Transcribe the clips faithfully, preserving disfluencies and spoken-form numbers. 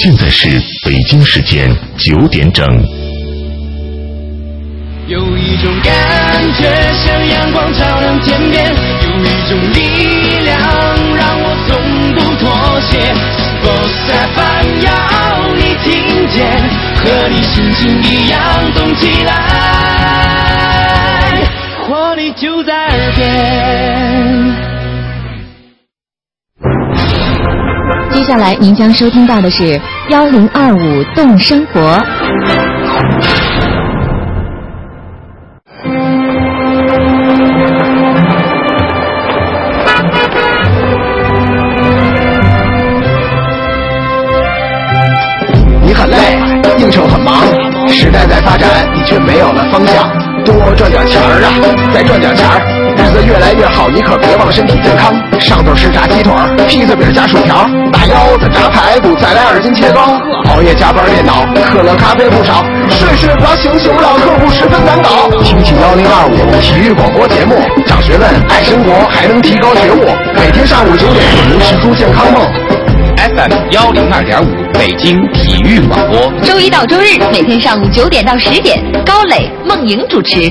现在是北京时间九点整。 有一种感觉像阳光照亮天边，有一种力量让我从不妥协。Boss F M 要你听见，和你心情一样动起来，活力就在耳边。 接下来您将收听到的是幺零二五动生活。 你很累，应酬很忙，时代在发展，你却没有了方向。多赚点钱儿啊，再赚点钱儿，日子越来越好，你可别忘了身体健康。上头是炸鸡腿，披萨饼加薯条，大腰子炸排骨，再来二斤切糕。熬夜加班电脑，可乐咖啡不少，睡睡不着醒醒不了，客户十分难搞。听听幺零二五体育广播节目，长学问，爱生活，还能提高觉悟。每天上午九点，您实租健康梦。 F M 幺零二点五北京体育广播， 周一到周日每天上午九点到十点，高磊、孟莹主持。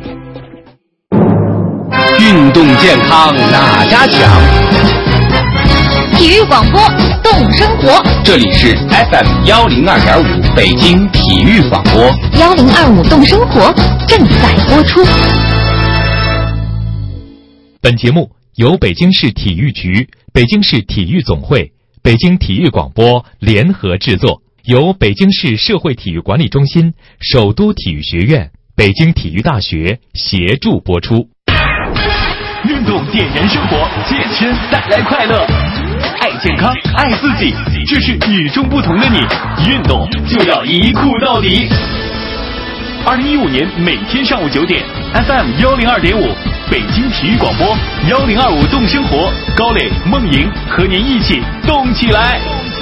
运动健康哪家强？ 体育广播动生活， 这里是 F M 幺零二点五北京体育广播， 幺零二五动生活正在播出。 本节目由北京市体育局、北京市体育总会、北京体育广播联合制作，由北京市社会体育管理中心、首都体育学院、北京体育大学协助播出。 运动点燃生活，健身带来快乐，爱健康，爱自己，这是与众不同的你。运动就要一酷到底。二零一五年每天上午九点 ，F M 幺零二点五，北京体育广播幺零二五动生活，高磊、孟莹和您一起动起来。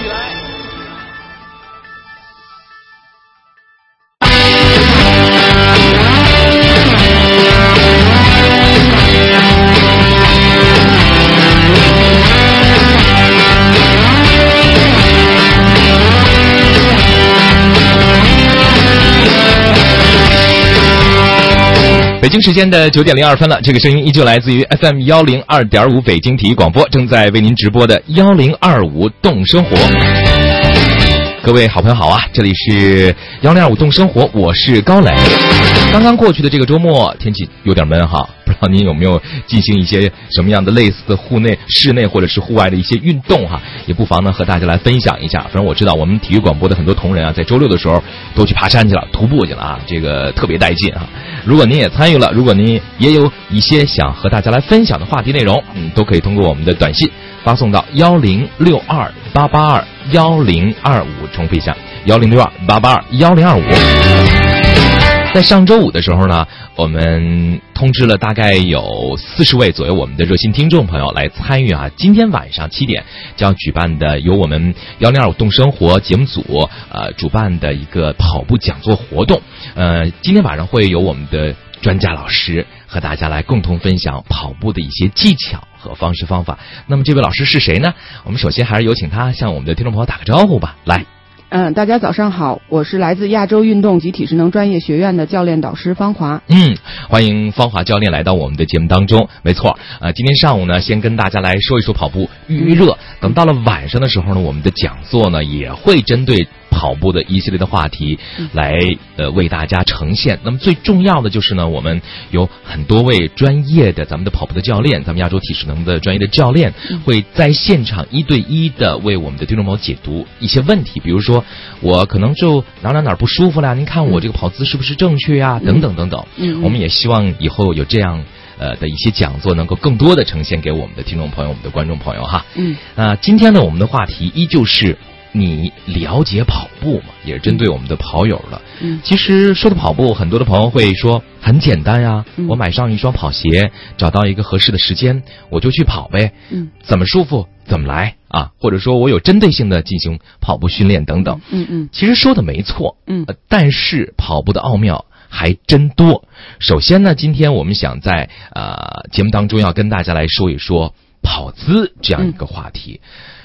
北京时间的九点零二分了，这个声音依旧来自于 F M 幺零二点五北京体育广播，正在为您直播的幺零二五动生活。各位好朋友好啊，这里是幺零二五动生活，我是高磊。刚刚过去的这个周末，天气有点闷哈，不知道您有没有进行一些什么样的类似的户内、室内或者是户外的一些运动哈？也不妨呢和大家来分享一下。反正我知道我们体育广播的很多同仁啊，在周六的时候都去爬山去了、徒步去了啊，这个特别带劲啊。如果您也参与了，如果您也有一些想和大家来分享的话题内容，嗯，都可以通过我们的短信发送到幺零六二八八二幺零二五，重复一下幺零六二八八二幺零二五。在上周五的时候呢，我们通知了大概有四十位左右我们的热心听众朋友来参与啊，今天晚上七点将举办的由我们幺零二五动生活节目组呃主办的一个跑步讲座活动。呃，今天晚上会有我们的专家老师和大家来共同分享跑步的一些技巧和方式方法。那么这位老师是谁呢？我们首先还是有请他向我们的听众朋友打个招呼吧。来， 嗯，大家早上好，我是来自亚洲运动及体适能专业学院的教练导师方华。 嗯，欢迎方华教练来到我们的节目当中。没错，呃，今天上午呢，先跟大家来说一说跑步预预热。等到了晚上的时候呢，我们的讲座呢也会针对跑步的一系列的话题来呃为大家呈现。那么最重要的就是呢，我们有很多位专业的咱们的跑步的教练，咱们亚洲体适能的专业的教练会在现场一对一的为我们的听众朋友解读一些问题，比如说我可能就哪哪哪不舒服了，您看我这个跑姿是不是正确呀、啊？等等等等。嗯，我们也希望以后有这样呃的一些讲座能够更多的呈现给我们的听众朋友、我们的观众朋友哈。嗯，那、呃、今天呢，我们的话题依旧是你了解跑步吗？也是针对我们的跑友了。嗯，其实说到跑步，很多的朋友会说很简单呀，嗯、我买上一双跑鞋，找到一个合适的时间，我就去跑呗。嗯，怎么舒服怎么来啊？或者说我有针对性的进行跑步训练等等。嗯嗯，其实说的没错。嗯、呃，但是跑步的奥妙还真多。首先呢，今天我们想在呃节目当中要跟大家来说一说跑姿这样一个话题。嗯，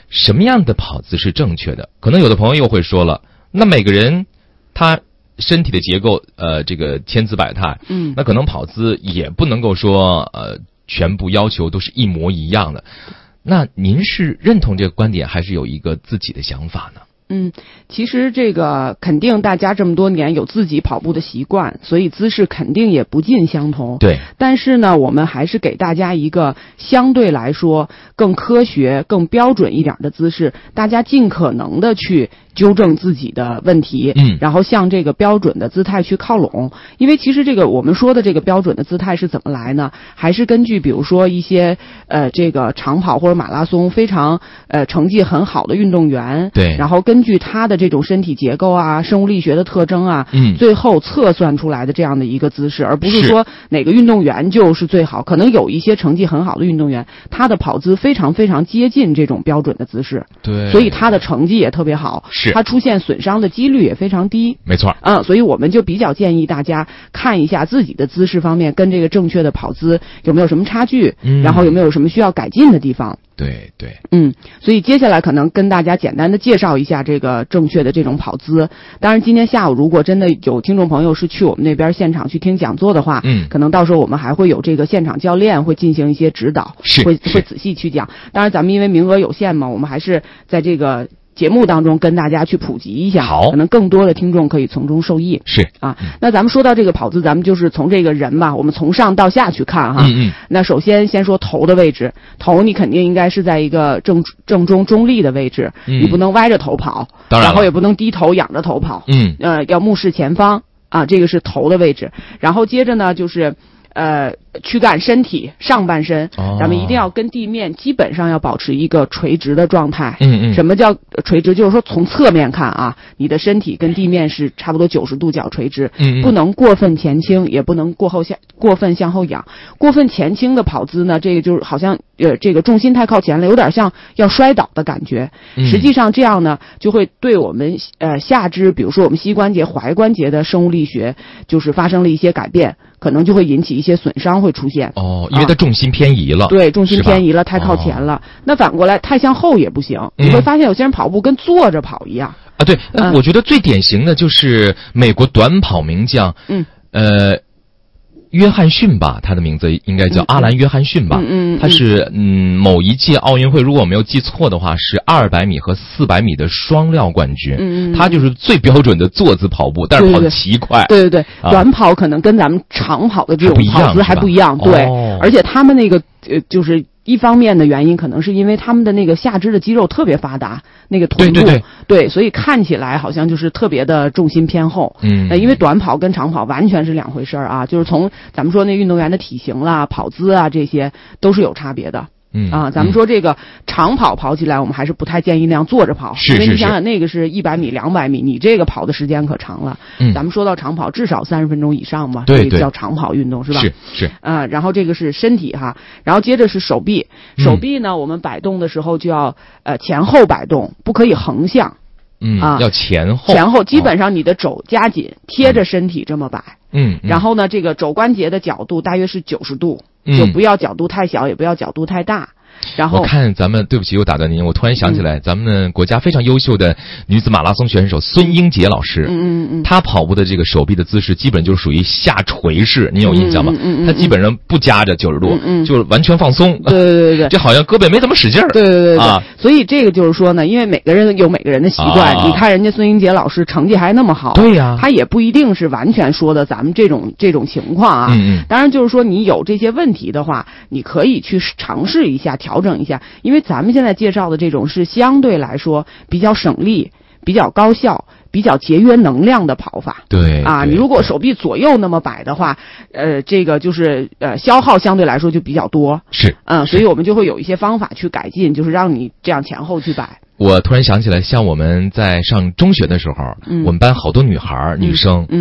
什么样的跑姿是正确的？可能有的朋友又会说了，那每个人他身体的结构呃这个千姿百态， 嗯， 那可能跑姿也不能够说呃全部要求都是一模一样的。那您是认同这个观点，还是有一个自己的想法呢？ 嗯，其实这个肯定大家这么多年有自己跑步的习惯，所以姿势肯定也不尽相同。 对。 但是呢，我们还是给大家一个相对来说更科学、更标准一点的姿势，大家尽可能的去纠正自己的问题， 嗯， 然后向这个标准的姿态去靠拢。因为其实这个我们说的这个标准的姿态是怎么来呢？还是根据比如说一些呃这个长跑或者马拉松非常呃成绩很好的运动员， 对， 然后根据他的这种身体结构啊、生物力学的特征啊， 嗯， 最后测算出来的这样的一个姿势，而不是说哪个运动员就是最好。可能有一些成绩很好的运动员，他的跑姿非常非常接近这种标准的姿势， 对， 所以他的成绩也特别好， 是他出现损伤的几率也非常低。 没错， 嗯，所以我们就比较建议大家看一下自己的姿势方面跟这个正确的跑姿有没有什么差距， 嗯， 然后有没有什么需要改进的地方。 对对， 嗯，所以接下来可能跟大家简单的介绍一下这个正确的这种跑姿。当然，今天下午如果真的有听众朋友是去我们那边现场去听讲座的话， 嗯， 可能到时候我们还会有这个现场教练会进行一些指导， 是会会仔细去讲。当然，咱们因为名额有限嘛，我们还是在这个节目当中跟大家去普及一下， 好， 可能更多的听众可以从中受益。 是啊，那咱们说到这个跑姿，咱们就是从这个人吧，我们从上到下去看哈。 嗯嗯。 那首先先说头的位置，头你肯定应该是在一个正正中中立的位置， 嗯， 你不能歪着头跑， 当然， 然后也不能低头仰着头跑， 嗯， 呃，要目视前方啊，这个是头的位置。然后接着呢就是。呃，躯干、身体、上半身， 哦， 咱们一定要跟地面基本上要保持一个垂直的状态。 嗯嗯。 什么叫垂直？就是说从侧面看啊，你的身体跟地面是差不多九十度角垂直， 嗯嗯， 不能过分前倾，也不能过后向过分向后仰。过分前倾的跑姿呢，这个就是好像呃这个重心太靠前了，有点像要摔倒的感觉。 嗯， 实际上这样呢，就会对我们呃下肢，比如说我们膝关节、踝关节的生物力学，就是发生了一些改变。可能就会引起一些损伤会出现哦，因为它重心偏移了、啊， 对，重心偏移了，太靠前了、哦。那反过来太向后也不行、嗯，你会发现有些人跑步跟坐着跑一样啊。对，嗯、我觉得最典型的就是美国短跑名将， 嗯， 呃。约翰逊吧，他的名字应该叫阿兰·约翰逊吧。 嗯嗯， 他是嗯某一届奥运会，如果我没有记错的话，是二百米和四百米的双料冠军。 嗯嗯， 他就是最标准的坐姿跑步，但是跑得奇快。 对对对， 啊、 短跑可能跟咱们长跑的这种跑姿还不一样。对、 哦， 而且他们那个呃就是。一方面的原因可能是因为他们的那个下肢的肌肉特别发达，那个臀部， 对对对，对，所以看起来好像就是特别的重心偏后。 嗯， 呃，因为短跑跟长跑完全是两回事儿啊，就是从咱们说那运动员的体型啦、跑姿啊这些都是有差别的。 嗯啊，咱们说这个长跑跑起来，我们还是不太建议那样坐着跑， 是是是， 因为你想想那个是一百米、两百米，你这个跑的时间可长了。 嗯， 咱们说到长跑，至少三十分钟以上嘛， 对对， 这个叫长跑运动是吧？ 是是。 啊，然后这个是身体哈，然后接着是手臂，手臂呢，嗯、我们摆动的时候就要呃前后摆动，不可以横向。 嗯啊， 要前后。 前后基本上你的肘夹紧，贴着身体这么摆。 嗯。 然后呢，这个肘关节的角度大约是九十度， 嗯， 就不要角度太小，也不要角度太大。然后我看咱们，对不起，我打断您，我突然想起来，嗯、咱们国家非常优秀的女子马拉松选手孙英杰老师， 嗯嗯嗯， 她跑步的这个手臂的姿势基本就是属于下垂式，您有印象吗？ 嗯嗯嗯， 她基本上不夹着九十度， 嗯嗯， 就是完全放松。 对对对对， 这好像胳膊没怎么使劲儿。 对对对对啊， 所以这个就是说呢，因为每个人有每个人的习惯， 啊、 你看人家孙英杰老师成绩还那么好， 对呀、啊， 他也不一定是完全说的咱们这种这种情况啊。 嗯嗯， 当然就是说你有这些问题的话，你可以去尝试一下，调整一下。因为咱们现在介绍的这种是相对来说比较省力、比较高效、比较节约能量的跑法。 对啊，你如果手臂左右那么摆的话，呃，这个就是呃消耗相对来说就比较多。 是， 嗯，所以我们就会有一些方法去改进，就是让你这样前后去摆。 我突然想起来，像我们在上中学的时候， 嗯、 我们班好多女孩、女生， 嗯。嗯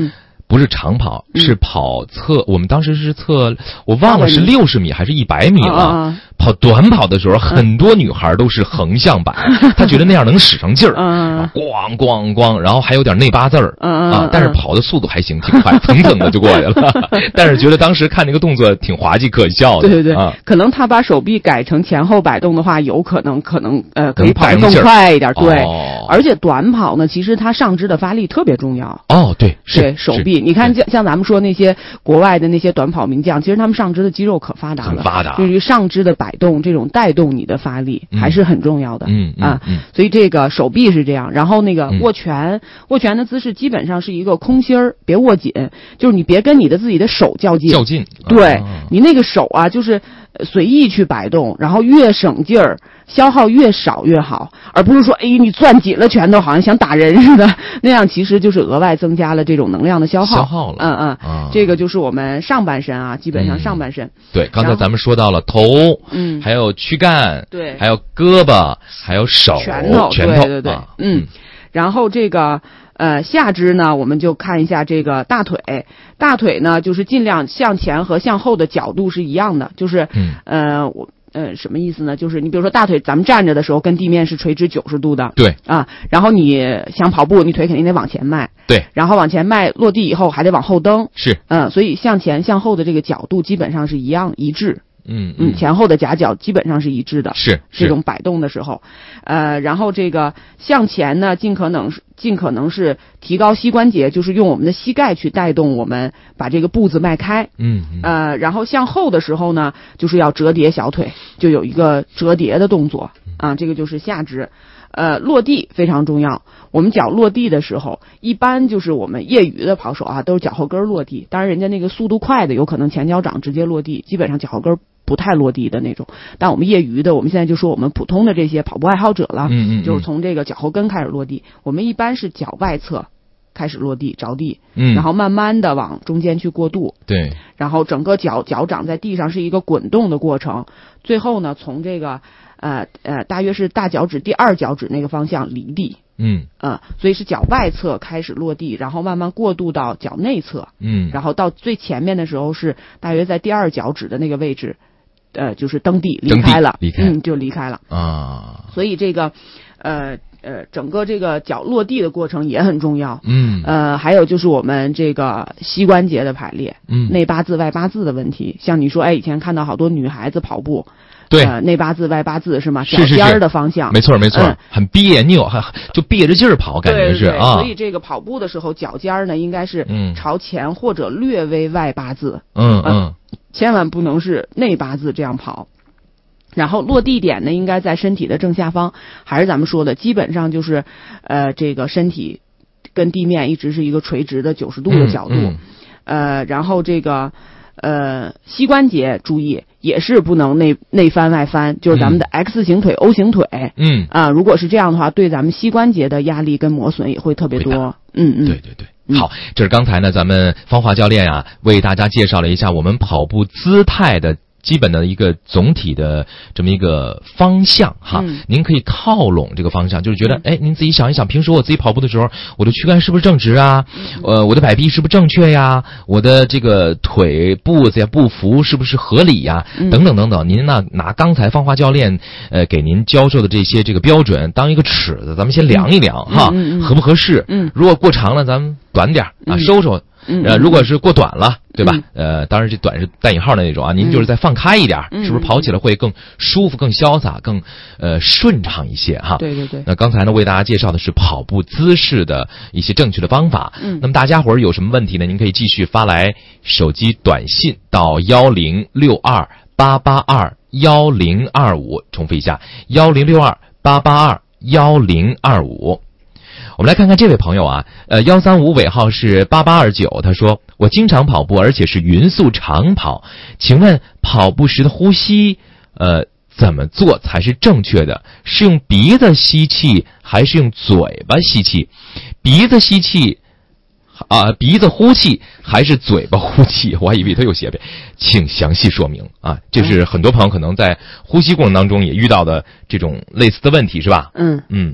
不是长跑，嗯、是跑测。我们当时是测，我忘了是六十米还是一百米了。啊、跑短跑的时候，嗯、很多女孩都是横向摆，嗯、她觉得那样能使上劲儿，嗯、咣咣咣，然后还有点内八字儿，嗯、啊，但是跑的速度还行，挺快，蹭蹭的就过去了。但是觉得当时看那个动作挺滑稽可笑的。 对对对， 啊、 可能她把手臂改成前后摆动的话，有可能可能呃可以跑得更快一点。对， 哦、 而且短跑呢，其实它上肢的发力特别重要。 哦，对，是对手臂。你看，像像咱们说那些国外的那些短跑名将，其实他们上肢的肌肉可发达了， 很发达。 对于上肢的摆动，这种带动你的发力、嗯、还是很重要的。 嗯啊、 嗯嗯， 所以这个手臂是这样，然后那个握拳，嗯、握拳的姿势基本上是一个空心儿，别握紧，就是你别跟你的自己的手较劲。 较劲。 对、 啊、 你那个手啊，就是随意去摆动，然后越省劲儿。消耗越少越好，而不是说，哎，你攥紧了拳头，好像想打人似的，那样其实就是额外增加了这种能量的消耗。 消耗了， 嗯嗯， 啊、 这个就是我们上半身啊，基本上上半身。 嗯、对，刚才咱们说到了头， 嗯， 还有躯干， 对， 还有胳膊，还有手， 拳头， 拳头， 对对对， 啊、 嗯，然后这个。呃，下肢呢，我们就看一下这个大腿。大腿呢，就是尽量向前和向后的角度是一样的，就是， 嗯、 呃，我呃什么意思呢？就是你比如说大腿，咱们站着的时候跟地面是垂直九十度的， 对啊。然后你想跑步，你腿肯定得往前迈， 对。 然后往前迈，落地以后还得往后蹬， 是， 嗯，所以向前向后的这个角度基本上是一样一致。 嗯嗯，前后的夹角基本上是一致的， 是这种摆动的时候，呃，然后这个向前呢，尽可能尽可能是提高膝关节，就是用我们的膝盖去带动我们把这个步子迈开， 嗯，嗯呃，然后向后的时候呢，就是要折叠小腿，就有一个折叠的动作啊，这个就是下肢。呃，落地非常重要。我们脚落地的时候，一般就是我们业余的跑手啊，都是脚后跟落地。当然，人家那个速度快的，有可能前脚掌直接落地，基本上脚后跟不太落地的那种。但我们业余的，我们现在就说我们普通的这些跑步爱好者了， 嗯嗯嗯就是从这个脚后跟开始落地。我们一般是脚外侧开始落地着地， 嗯， 然后慢慢的往中间去过渡， 对， 然后整个脚脚掌在地上是一个滚动的过程，最后呢，从这个。呃呃，大约是大脚趾第二脚趾那个方向离地， 嗯呃，所以是脚外侧开始落地，然后慢慢过渡到脚内侧， 嗯， 然后到最前面的时候是大约在第二脚趾的那个位置，呃，就是蹬地离开了， 离开， 嗯，就离开了啊。 所以这个，呃呃，整个这个脚落地的过程也很重要， 嗯， 呃，还有就是我们这个膝关节的排列， 嗯， 内八字外八字的问题，像你说，哎，以前看到好多女孩子跑步。 对， 呃，内八字外八字是吗？ 是是是， 脚尖的方向， 没错没错， 嗯、 很别扭，还就憋着劲儿跑，感觉是对对对啊。 所以这个跑步的时候，脚尖呢应该是朝前或者略微外八字， 嗯嗯， 千万不能是内八字这样跑。然后落地点呢，应该在身体的正下方，还是咱们说的，基本上就是呃这个身体跟地面一直是一个垂直的九十度的角度， 嗯嗯、 呃，然后这个。呃，膝关节注意也是不能内内翻外翻，就是咱们的 X 型腿、嗯、O 型腿。 嗯啊、呃，如果是这样的话，对咱们膝关节的压力跟磨损也会特别多。嗯嗯， 对对对。嗯、好，这是刚才呢，咱们芳华教练啊，为大家介绍了一下我们跑步姿态的基本的一个总体的这么一个方向哈， 嗯、 您可以靠拢这个方向，就是觉得哎，您自己想一想，平时我自己跑步的时候，我的躯干是不是正直啊？ 嗯、 呃，我的摆臂是不是正确呀？我的这个腿步子呀、步幅是不是合理呀？ 嗯、 等等等等，您呢拿刚才芳华教练呃给您教授的这些这个标准当一个尺子，咱们先量一量、 嗯、 哈、 嗯嗯， 合不合适？ 嗯， 如果过长了，咱们短点啊， 嗯、 收收。 嗯， 呃，如果是过短了，对吧？ 嗯、 呃，当然这短是带引号的那种啊，您就是再放开一点， 嗯、 是不是跑起来会更舒服、更潇洒、更呃顺畅一些哈？ 对对对。 那刚才呢，为大家介绍的是跑步姿势的一些正确的方法。 嗯。 那么大家伙儿有什么问题呢？您可以继续发来手机短信到幺零六二八八二幺零二五，重复一下幺零六二八八二幺零二五。我们来看看这位朋友啊，呃，幺三五尾号是八八二九，他说我经常跑步，而且是匀速长跑，请问跑步时的呼吸，呃，怎么做才是正确的？是用鼻子吸气，还是用嘴巴吸气？鼻子吸气，啊、呃，鼻子呼气，还是嘴巴呼气？我还以为他又写呗，请详细说明啊！这是很多朋友可能在呼吸过程当中也遇到的这种类似的问题，是吧？ 嗯嗯。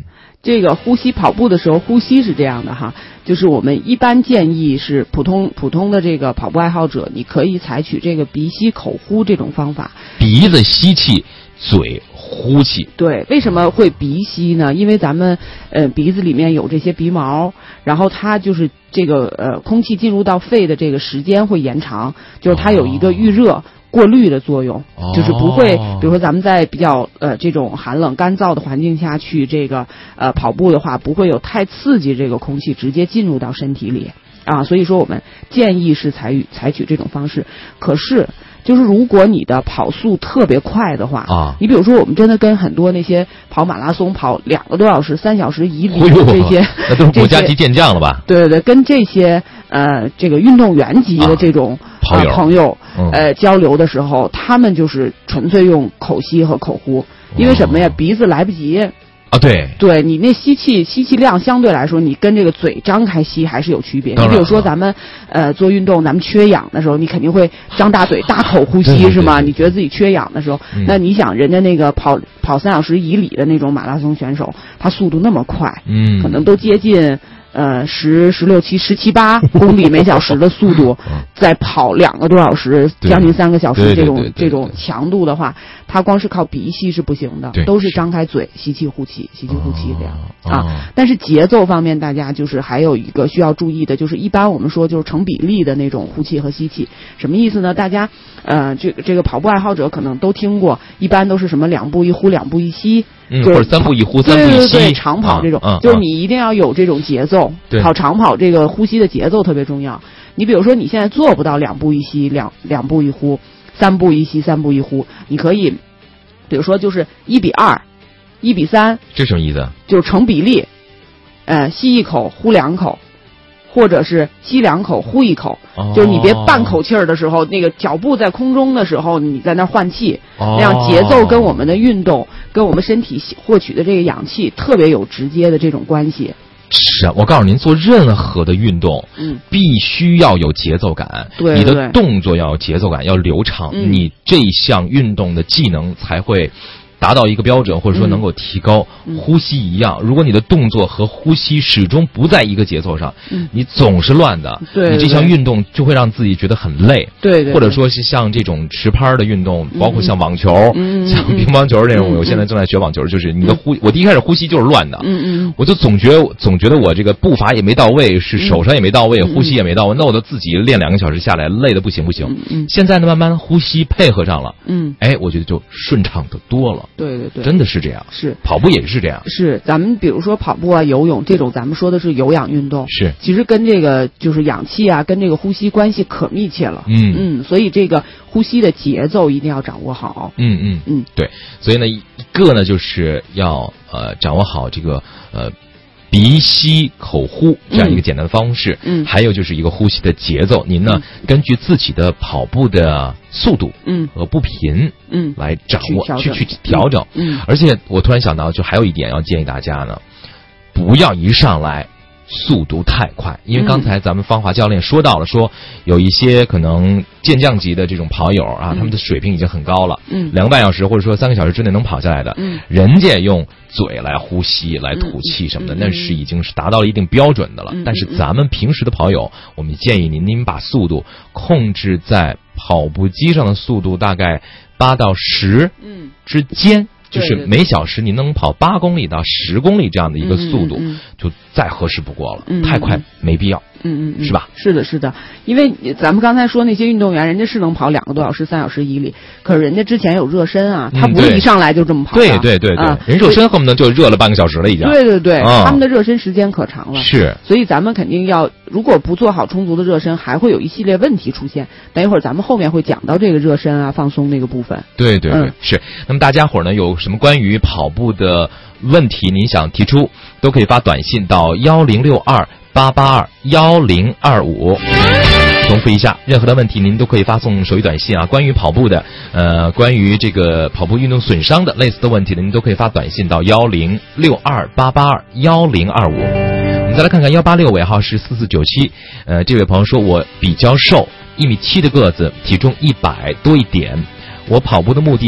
这个呼吸跑步的时候呼吸是这样的哈，就是我们一般建议是普通普通的这个跑步爱好者，你可以采取这个鼻吸口呼这种方法， 鼻子吸气，嘴呼气。 对，为什么会鼻吸呢？因为咱们呃鼻子里面有这些鼻毛，然后它就是这个呃空气进入到肺的这个时间会延长，就是它有一个预热。哦过滤的作用，就是不会，比如说咱们在比较呃这种寒冷干燥的环境下去这个呃跑步的话，不会有太刺激这个空气直接进入到身体里啊，所以说我们建议是采取采取这种方式。可是就是如果你的跑速特别快的话啊， 你比如说我们真的跟很多那些跑马拉松跑两个多小时、三小时以里的这些， 那都是国家级健将了吧？ 对对对，跟这些呃这个运动员级的这种。 啊朋友， 呃、朋友嗯、 呃，交流的时候，他们就是纯粹用口吸和口呼，因为什么呀？鼻子来不及啊，对， 对你那吸气吸气量相对来说，你跟这个嘴张开吸还是有区别。你比如说咱们呃做运动，咱们缺氧的时候，你肯定会张大嘴大口呼吸， 对对对是吗？你觉得自己缺氧的时候， 嗯、 那你想人家那个跑跑三小时以里的那种马拉松选手，他速度那么快， 嗯， 可能都接近。呃，十、十六、七、十七八公里每小时的速度，在跑两个多小时、将近三个小时这种这种强度的话，它光是靠鼻吸是不行的，都是张开嘴吸气呼气，吸气呼气这样、 哦、 啊。但是节奏方面，大家就是还有一个需要注意的，就是一般我们说就是成比例的那种呼气和吸气，什么意思呢？大家呃，这个这个跑步爱好者可能都听过，一般都是什么两步一呼，两步一吸。 嗯，或者三步一呼，三步一吸， 对对对，长跑这种、 啊啊、 就是你一定要有这种节奏。 对， 跑长跑这个呼吸的节奏特别重要。你比如说你现在做不到两步一吸，两两步一呼，三步一吸，三步一呼，你可以，比如说就是一比二，一比三， 这什么意思？ 就是成比例，呃，吸一口，呼两口。或者是吸两口呼一口、哦、就是你别半口气儿的时候，那个脚步在空中的时候你在那换气、哦、那样节奏跟我们的运动跟我们身体获取的这个氧气特别有直接的这种关系。 是啊，我告诉您，做任何的运动， 嗯， 必须要有节奏感， 对， 你的动作要有节奏感，要流畅、嗯、你这项运动的技能才会达到一个标准，或者说能够提高、嗯、呼吸一样。如果你的动作和呼吸始终不在一个节奏上， 嗯、 你总是乱的， 对对对， 你这项运动就会让自己觉得很累。 对 对, 对， 或者说是像这种持拍的运动， 嗯、 包括像网球、 嗯、 像乒乓球这种、 嗯， 我现在正在学网球，就是你的呼，嗯、我第一开始呼吸就是乱的， 嗯嗯， 我就总觉得总觉得我这个步伐也没到位，是手上也没到位， 嗯、 呼吸也没到位，那我就自己练两个小时下来，累得不行不行。 嗯嗯， 现在呢，慢慢呼吸配合上了， 嗯， 哎，我觉得就顺畅的多了。 对对对， 真的是。是这样， 是跑步也是这样， 是咱们比如说跑步啊、游泳这种，咱们说的是有氧运动， 是其实跟这个就是氧气啊，跟这个呼吸关系可密切了， 嗯嗯，所以这个呼吸的节奏一定要掌握好， 嗯嗯嗯， 对，所以呢，一个呢就是要呃掌握好这个呃。鼻吸口呼这样一个简单的方式， 嗯， 还有就是一个呼吸的节奏。您呢， 嗯、 根据自己的跑步的速度， 嗯， 和步频， 嗯， 来掌握去去去调整， 嗯。 而且我突然想到，就还有一点要建议大家呢，不要一上来速度太快，因为刚才咱们芳华教练说到了，说有一些可能健将级的这种跑友啊， 嗯、 他们的水平已经很高了， 嗯， 两个半小时或者说三个小时之内能跑下来的， 嗯， 人家用嘴来呼吸、来吐气什么的， 嗯、 那是已经是达到了一定标准的了。 嗯、 但是咱们平时的跑友，我们建议您，您把速度控制在跑步机上的速度大概八到十嗯之间。就是每小时你能跑八公里到十公里这样的一个速度， 嗯嗯嗯、 就再合适不过了。 嗯、 太快没必要。 嗯嗯嗯， 是吧？ 是的，是的，因为咱们刚才说那些运动员，人家是能跑两个多小时、三小时以里，可是人家之前有热身啊，他不是一上来就这么跑的。 对对对对， 啊、 人热身恨不得就热了半个小时了已经。 对对对， 啊、 他们的热身时间可长了。 是， 所以咱们肯定要，如果不做好充足的热身，还会有一系列问题出现。等一会儿咱们后面会讲到这个热身啊、放松那个部分。 对对对， 嗯、 是。那么大家伙呢，有什么关于跑步的问题您想提出，都可以发短信到幺零六二八八二幺零二五。重复一下，任何的问题您都可以发送手语短信啊。关于跑步的，呃，关于这个跑步运动损伤的类似的问题呢，您都可以发短信到幺零六二八八二幺零二五。我们再来看看幺八六尾号是四四九七，呃，这位朋友说，我比较瘦，一米七的个子，体重一百多一点。我跑步的目的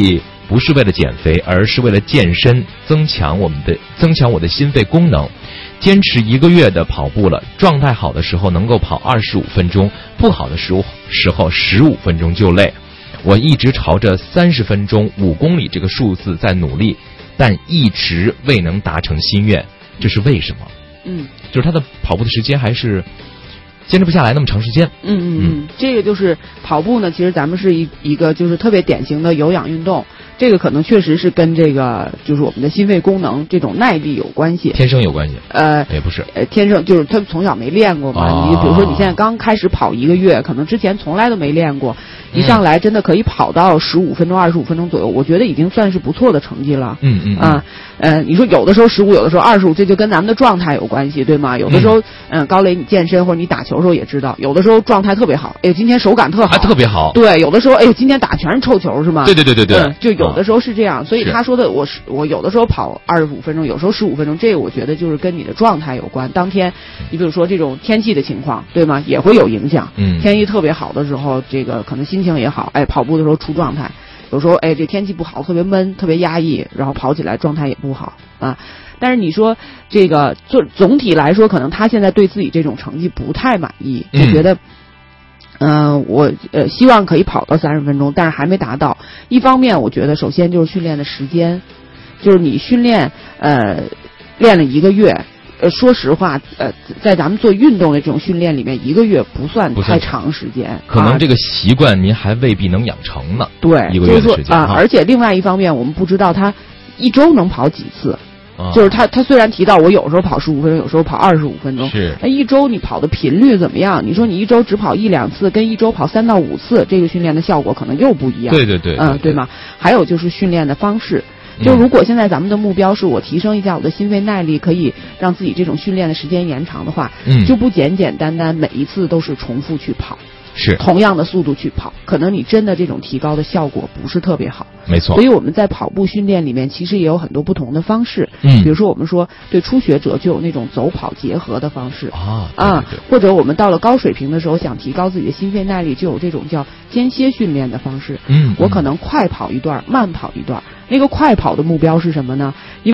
不是为了减肥，而是为了健身，增强我们的增强我的心肺功能。坚持一个月的跑步了，状态好的时候能够跑二十五分钟，不好的时候时候十五分钟就累。我一直朝着三十分钟五公里这个数字在努力，但一直未能达成心愿，这是为什么？ 嗯， 就是他的跑步的时间还是坚持不下来那么长时间。 嗯嗯嗯，这个就是跑步呢，其实咱们是一一个就是特别典型的有氧运动，这个可能确实是跟这个就是我们的心肺功能这种耐力有关系， 天生有关系。 呃， 也不是， 呃，天生就是他从小没练过嘛。 哦、 你比如说你现在刚开始跑一个月，可能之前从来都没练过，一上来真的可以跑到十五分钟、二十五分钟左右，我觉得已经算是不错的成绩了。 嗯嗯啊，呃，你说有的时候十五，有的时候二十五，这就跟咱们的状态有关系，对吗？有的时候，嗯、呃，高磊你健身或者你打球的时候也知道，有的时候状态特别好，哎呦，今天手感特好， 啊，特别好。 对，有的时候，哎呦，今天打全是臭球，是吗？ 对对对对对， 嗯，就有的时候是这样， 啊、 所以他说的，我是我有的时候跑二十五分钟，有时候十五分钟，这个我觉得就是跟你的状态有关。当天，你比如说这种天气的情况，对吗？也会有影响。 嗯， 天气特别好的时候，这个可能心情也好，哎，跑步的时候出状态。有时候，哎，这天气不好，特别闷，特别压抑，然后跑起来状态也不好啊。但是你说这个，就总体来说，可能他现在对自己这种成绩不太满意，就觉得。嗯嗯、呃，我呃希望可以跑到三十分钟，但是还没达到。一方面，我觉得首先就是训练的时间，就是你训练呃练了一个月，呃说实话，呃在咱们做运动的这种训练里面，一个月不算太长时间， 可能这个习惯您还未必能养成呢。 对， 一个月的时间啊、呃，而且另外一方面，我们不知道他一周能跑几次。就是他，他虽然提到我有时候跑十五分钟，有时候跑二十五分钟， 是， 哎，一周你跑的频率怎么样？你说你一周只跑一两次，跟一周跑三到五次，这个训练的效果可能又不一样。 对对 对, 对， 嗯，对吗？还有就是训练的方式，就如果现在咱们的目标是我提升一下我的心肺耐力，可以让自己这种训练的时间延长的话， 嗯， 就不简简单单每一次都是重复去跑。 是同样的速度去跑，可能你真的这种提高的效果不是特别好。 没错。 所以我们在跑步训练里面其实也有很多不同的方式。 嗯， 比如说我们说对初学者就有那种走跑结合的方式啊啊， 对对对， 或者我们到了高水平的时候想提高自己的心肺耐力，就有这种叫间歇训练的方式。 嗯， 我可能快跑一段，慢跑一段。那个快跑的目标是什么呢？因为